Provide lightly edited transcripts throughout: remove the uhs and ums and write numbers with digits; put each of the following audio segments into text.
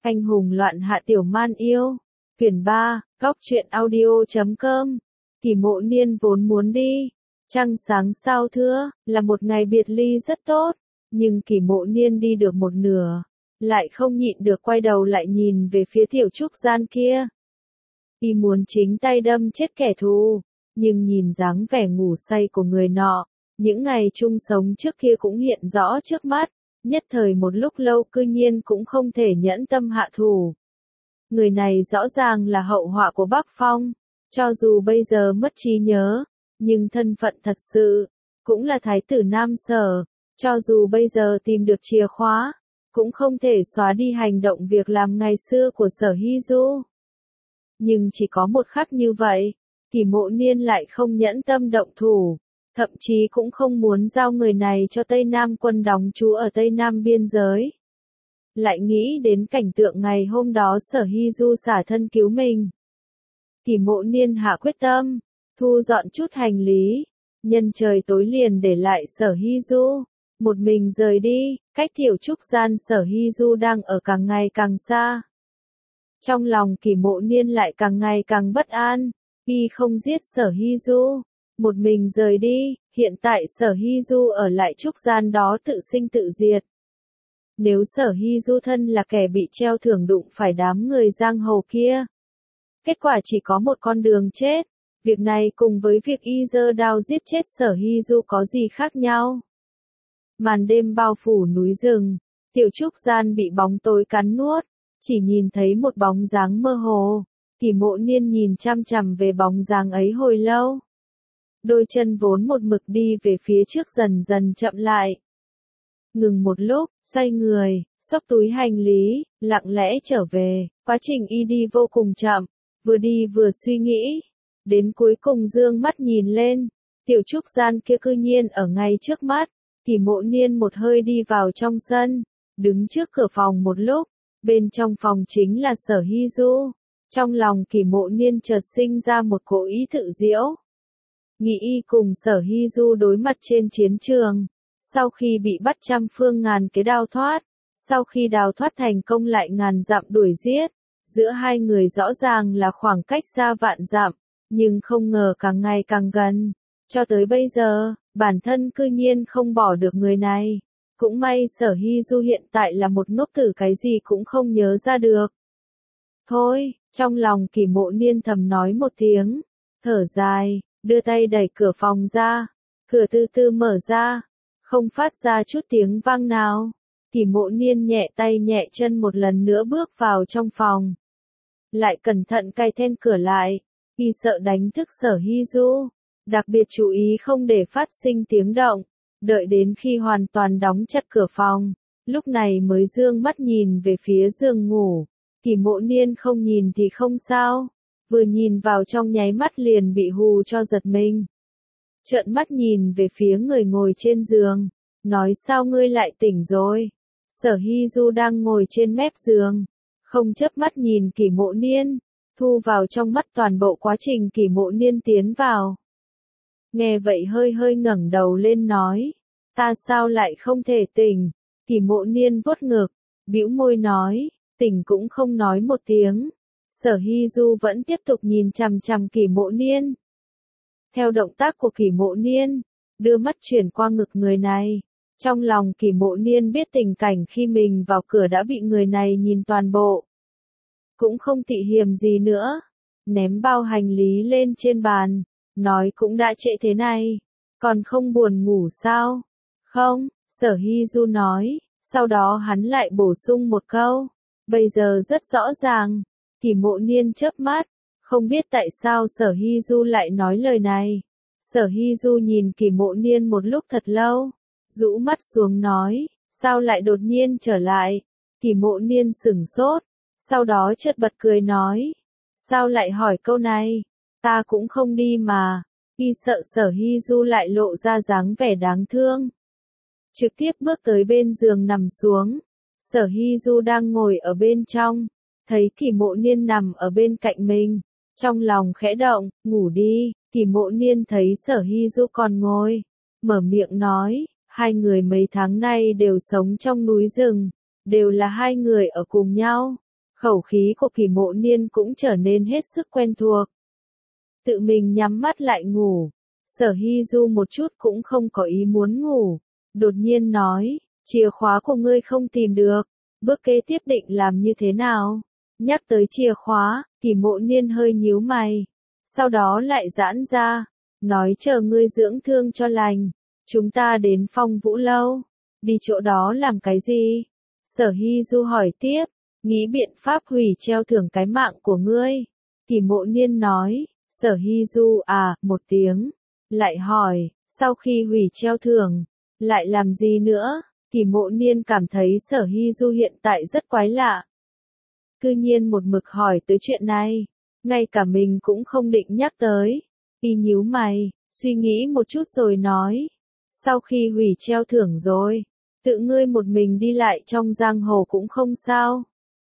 Anh hùng loạn hạ tiểu man yêu. Quyển 3, Góc truyện audio.com. Kỷ Mộ Niên vốn muốn đi. Trăng sáng sao thưa, là một ngày biệt ly rất tốt. Nhưng Kỷ Mộ Niên đi được một nửa. Lại không nhịn được quay đầu lại nhìn về phía tiểu trúc gian kia. Y muốn chính tay đâm chết kẻ thù. Nhưng nhìn dáng vẻ ngủ say của người nọ. Những ngày chung sống trước kia cũng hiện rõ trước mắt. Nhất thời một lúc lâu cư nhiên cũng không thể nhẫn tâm hạ thủ. Người này rõ ràng là hậu họa của Bắc Phong. Cho dù bây giờ mất trí nhớ, nhưng thân phận thật sự, cũng là thái tử Nam Sở. Cho dù bây giờ tìm được chìa khóa, cũng không thể xóa đi hành động việc làm ngày xưa của Sở Hy Du. Nhưng chỉ có một khắc như vậy, Kỷ Mộ Niên lại không nhẫn tâm động thủ. Thậm chí cũng không muốn giao người này cho Tây Nam quân đóng trú ở Tây Nam biên giới. Lại nghĩ đến cảnh tượng ngày hôm đó Sở Hy Du xả thân cứu mình. Kỷ Mộ Niên hạ quyết tâm, thu dọn chút hành lý, nhân trời tối liền để lại Sở Hy Du, một mình rời đi, cách tiểu trúc gian Sở Hy Du đang ở càng ngày càng xa. Trong lòng Kỷ Mộ Niên lại càng ngày càng bất an, y không giết Sở Hy Du, một mình rời đi, hiện tại Sở Hy Du ở lại trúc gian đó tự sinh tự diệt. Nếu Sở Hy Du thân là kẻ bị treo thưởng đụng phải đám người giang hồ kia, kết quả chỉ có một con đường chết. Việc này cùng với việc y giơ đao giết chết Sở Hy Du có gì khác nhau? Màn đêm bao phủ núi rừng, tiểu trúc gian bị bóng tối cắn nuốt, chỉ nhìn thấy một bóng dáng mơ hồ. Kỷ Mộ Niên nhìn chăm chằm về bóng dáng ấy hồi lâu. Đôi chân vốn một mực đi về phía trước dần dần chậm lại. Ngừng một lúc, xoay người, xốc túi hành lý, lặng lẽ trở về. Quá trình y đi vô cùng chậm, vừa đi vừa suy nghĩ. Đến cuối cùng dương mắt nhìn lên, tiểu trúc gian kia cư nhiên ở ngay trước mắt. Kỷ Mộ Niên một hơi đi vào trong sân, đứng trước cửa phòng một lúc. Bên trong phòng chính là Sở Hy Du. Trong lòng Kỷ Mộ Niên chợt sinh ra một cỗ ý tự diễu. Nghĩ y cùng Sở Hy Du đối mặt trên chiến trường. Sau khi bị bắt trăm phương ngàn kế đào thoát, sau khi đào thoát thành công lại ngàn dặm đuổi giết, giữa hai người rõ ràng là khoảng cách xa vạn dặm, nhưng không ngờ càng ngày càng gần. Cho tới bây giờ, bản thân cư nhiên không bỏ được người này. Cũng may Sở Hy Du hiện tại là một ngốc tử cái gì cũng không nhớ ra được. Thôi, trong lòng Kỷ Mộ Niên thầm nói một tiếng, thở dài, đưa tay đẩy cửa phòng ra, cửa từ từ mở ra. Không phát ra chút tiếng vang nào. Kỷ Mộ Niên nhẹ tay nhẹ chân một lần nữa bước vào trong phòng. Lại cẩn thận cài then cửa lại, vì sợ đánh thức Sở Hy Du. Đặc biệt chú ý không để phát sinh tiếng động. Đợi đến khi hoàn toàn đóng chặt cửa phòng, lúc này mới dương mắt nhìn về phía giường ngủ. Kỷ Mộ Niên không nhìn thì không sao, vừa nhìn vào trong nháy mắt liền bị hù cho giật mình. Trợn mắt nhìn về phía người ngồi trên giường, nói sao ngươi lại tỉnh rồi. Sở Hy Du đang ngồi trên mép giường, không chớp mắt nhìn Kỷ Mộ Niên, thu vào trong mắt toàn bộ quá trình Kỷ Mộ Niên tiến vào. Nghe vậy hơi hơi ngẩng đầu lên nói, ta sao lại không thể tỉnh. Kỷ Mộ Niên vuốt ngực, bĩu môi nói, tỉnh cũng không nói một tiếng. Sở Hy Du vẫn tiếp tục nhìn chằm chằm Kỷ Mộ Niên. Theo động tác của Kỷ Mộ Niên, đưa mắt chuyển qua ngực người này. Trong lòng Kỷ Mộ Niên biết tình cảnh khi mình vào cửa đã bị người này nhìn toàn bộ. Cũng không tị hiềm gì nữa. Ném bao hành lý lên trên bàn, nói cũng đã trễ thế này, còn không buồn ngủ sao? Không, Sở Hy Du nói, sau đó hắn lại bổ sung một câu. Bây giờ rất rõ ràng. Kỷ Mộ Niên chớp mắt. Không biết tại sao Sở Hy Du lại nói lời này. Sở Hy Du nhìn Kỷ Mộ Niên một lúc thật lâu, rũ mắt xuống nói, sao lại đột nhiên trở lại? Kỷ Mộ Niên sửng sốt, sau đó chợt bật cười nói, sao lại hỏi câu này? Ta cũng không đi mà. Y sợ Sở Hy Du lại lộ ra dáng vẻ đáng thương, trực tiếp bước tới bên giường nằm xuống. Sở Hy Du đang ngồi ở bên trong, thấy Kỷ Mộ Niên nằm ở bên cạnh mình. Trong lòng khẽ động, ngủ đi. Kỷ Mộ Niên thấy Sở Hy Du còn ngồi, mở miệng nói, hai người mấy tháng nay đều sống trong núi rừng, đều là hai người ở cùng nhau, Khẩu khí của Kỳ Mộ Niên cũng trở nên hết sức quen thuộc. Tự mình nhắm mắt lại ngủ. Sở Hy Du một chút cũng không có ý muốn ngủ. Đột nhiên nói, chìa khóa của ngươi không tìm được. Bước kế tiếp định làm như thế nào? Nhắc tới chìa khóa, Kỳ Mộ Niên hơi nhíu mày. Sau đó lại giãn ra. Nói chờ ngươi dưỡng thương cho lành. Chúng ta đến Phong Vũ Lâu. Đi chỗ đó làm cái gì? Sở Hy Du hỏi tiếp. Nghĩ biện pháp hủy treo thưởng cái mạng của ngươi. Kỳ Mộ Niên nói. Sở Hy Du một tiếng. Lại hỏi, sau khi hủy treo thưởng, lại làm gì nữa? Kỳ Mộ Niên cảm thấy Sở Hy Du hiện tại rất quái lạ. Cư nhiên một mực hỏi tới chuyện này, ngay cả mình cũng không định nhắc tới. Y nhíu mày, suy nghĩ một chút rồi nói. Sau khi hủy treo thưởng rồi, tự ngươi một mình đi lại trong giang hồ cũng không sao.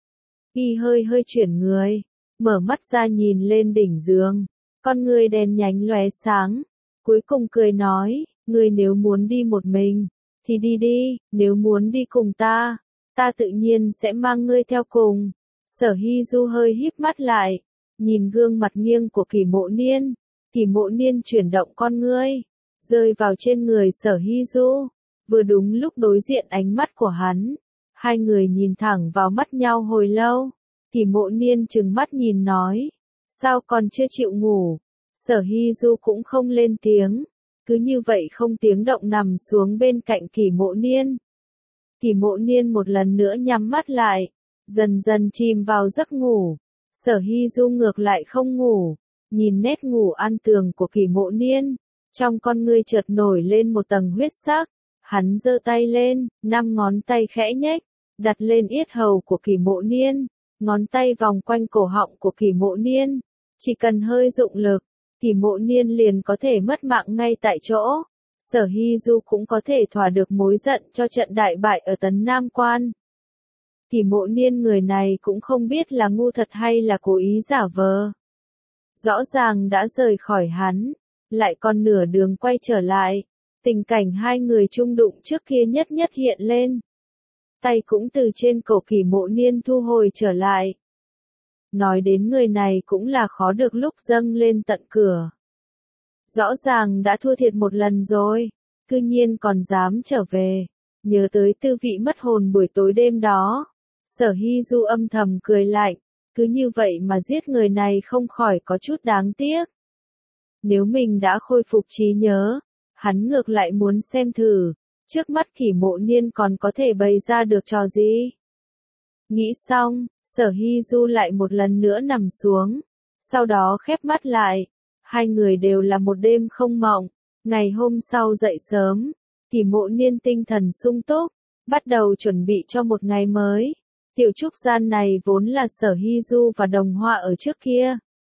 Y hơi chuyển người, mở mắt ra nhìn lên đỉnh giường, con ngươi đen nhánh lóe sáng. Cuối cùng cười nói, ngươi nếu muốn đi một mình, thì đi đi, nếu muốn đi cùng ta tự nhiên sẽ mang ngươi theo cùng. Sở Hy Du hơi híp mắt lại, nhìn gương mặt nghiêng của Kỳ Mộ Niên. Kỳ Mộ Niên chuyển động con ngươi, rơi vào trên người Sở Hy Du. Vừa đúng lúc đối diện ánh mắt của hắn, hai người nhìn thẳng vào mắt nhau hồi lâu. Kỳ Mộ Niên trừng mắt nhìn nói, sao còn chưa chịu ngủ? Sở Hy Du cũng không lên tiếng, cứ như vậy không tiếng động nằm xuống bên cạnh Kỳ Mộ Niên. Kỳ Mộ Niên một lần nữa nhắm mắt lại, dần dần chìm vào giấc ngủ. Sở Hy Du ngược lại không ngủ, nhìn nét ngủ an tường của Kỳ Mộ Niên, trong con ngươi chợt nổi lên một tầng huyết sắc. Hắn giơ tay lên, 5 ngón tay khẽ nhếch, đặt lên yết hầu của Kỳ Mộ Niên, ngón tay vòng quanh cổ họng của Kỳ Mộ Niên. Chỉ cần hơi dụng lực, Kỳ Mộ Niên liền có thể mất mạng ngay tại chỗ. Sở Hy Du cũng có thể thỏa được mối giận cho trận đại bại ở Tấn Nam Quan. Kỳ Mộ Niên người này cũng không biết là ngu thật hay là cố ý giả vờ. Rõ ràng đã rời khỏi hắn, lại còn nửa đường quay trở lại. Tình cảnh hai người chung đụng trước kia nhất nhất hiện lên. Tay cũng từ trên cổ Kỳ Mộ Niên thu hồi trở lại. Nói đến người này cũng là khó được lúc dâng lên tận cửa. Rõ ràng đã thua thiệt một lần rồi, cư nhiên còn dám trở về. Nhớ tới tư vị mất hồn buổi tối đêm đó, Sở Hy Du âm thầm cười lạnh, cứ như vậy mà giết người này không khỏi có chút đáng tiếc. Nếu mình đã khôi phục trí nhớ, hắn ngược lại muốn xem thử, trước mắt Kỳ Mộ Niên còn có thể bày ra được trò gì. Nghĩ xong, Sở Hy Du lại một lần nữa nằm xuống, sau đó khép mắt lại. Hai người đều là một đêm không mộng. Ngày hôm sau dậy sớm, Kỳ Mộ Niên tinh thần sung túc, bắt đầu chuẩn bị cho một ngày mới. Tiểu trúc gian này vốn là Sở Hy Du và Đồng Hoa ở trước kia.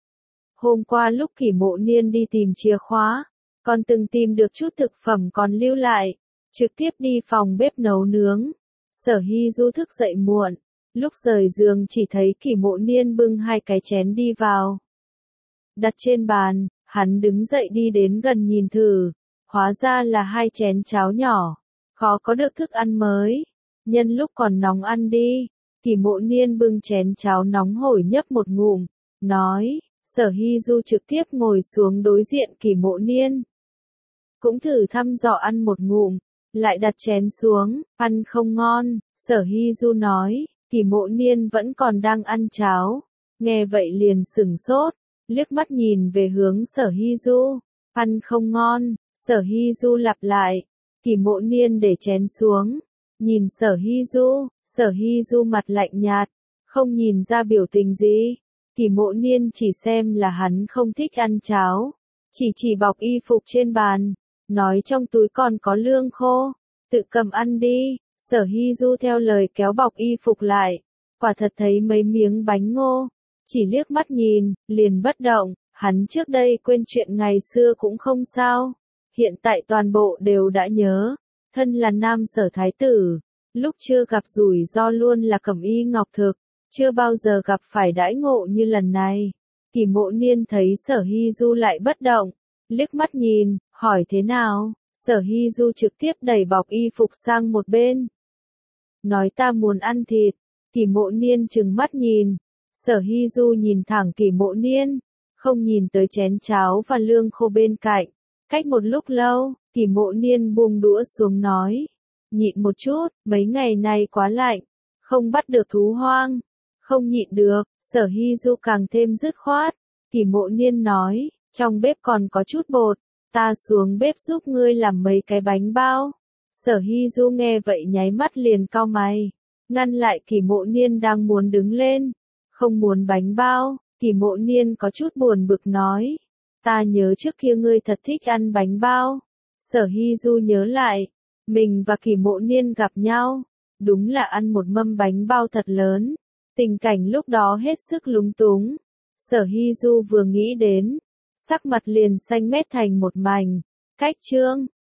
Hôm qua lúc Kỳ Mộ Niên đi tìm chìa khóa, còn từng tìm được chút thực phẩm còn lưu lại, trực tiếp đi phòng bếp nấu nướng. Sở Hy Du thức dậy muộn, lúc rời giường chỉ thấy Kỳ Mộ Niên bưng 2 cái chén đi vào. Đặt trên bàn, hắn đứng dậy đi đến gần nhìn thử, hóa ra là 2 chén cháo nhỏ, khó có được thức ăn mới, nhân lúc còn nóng ăn đi. Kỳ Mộ Niên bưng chén cháo nóng hổi nhấp một ngụm, nói. Sở Hy Du trực tiếp ngồi xuống đối diện Kỳ Mộ Niên, cũng thử thăm dò ăn một ngụm, lại đặt chén xuống, ăn không ngon. Sở Hy Du nói. Kỳ Mộ Niên vẫn còn đang ăn cháo, nghe vậy liền sửng sốt, liếc mắt nhìn về hướng Sở Hy Du, ăn không ngon. Sở Hy Du lặp lại. Kỳ Mộ Niên để chén xuống, nhìn Sở Hy Du. Sở Hy Du mặt lạnh nhạt, không nhìn ra biểu tình gì. Kỳ Mộ Niên chỉ xem là hắn không thích ăn cháo, chỉ bọc y phục trên bàn, nói trong túi còn có lương khô, tự cầm ăn đi. Sở Hy Du theo lời kéo bọc y phục lại, quả thật thấy mấy miếng bánh ngô, chỉ liếc mắt nhìn, liền bất động. Hắn trước đây quên chuyện ngày xưa cũng không sao, hiện tại toàn bộ đều đã nhớ. Thân là nam Sở thái tử, lúc chưa gặp rủi ro luôn là cẩm y ngọc thực, chưa bao giờ gặp phải đãi ngộ như lần này. Kỳ Mộ Niên thấy Sở Hy Du lại bất động, liếc mắt nhìn, hỏi thế nào. Sở Hy Du trực tiếp đẩy bọc y phục sang một bên, nói ta muốn ăn thịt. Kỷ Mộ Niên trừng mắt nhìn. Sở Hy Du nhìn thẳng Kỷ Mộ Niên, không nhìn tới chén cháo và lương khô bên cạnh. Cách một lúc lâu, Kỷ Mộ Niên buông đũa xuống nói. Nhịn một chút, mấy ngày nay quá lạnh, không bắt được thú hoang. Không nhịn được, Sở Hy Du càng thêm dứt khoát. Kỷ Mộ Niên nói, trong bếp còn có chút bột, ta xuống bếp giúp ngươi làm mấy cái bánh bao. Sở Hy Du nghe vậy nháy mắt liền cau mày, ngăn lại Kỷ Mộ Niên đang muốn đứng lên. Không muốn bánh bao. Kỷ Mộ Niên có chút buồn bực nói. Ta nhớ trước kia ngươi thật thích ăn bánh bao. Sở Hy Du nhớ lại, mình và Kỷ Mộ Niên gặp nhau, đúng là ăn một mâm bánh bao thật lớn. Tình cảnh lúc đó hết sức lúng túng. Sở Hy Du vừa nghĩ đến, sắc mặt liền xanh mét thành một mảnh. Cách chương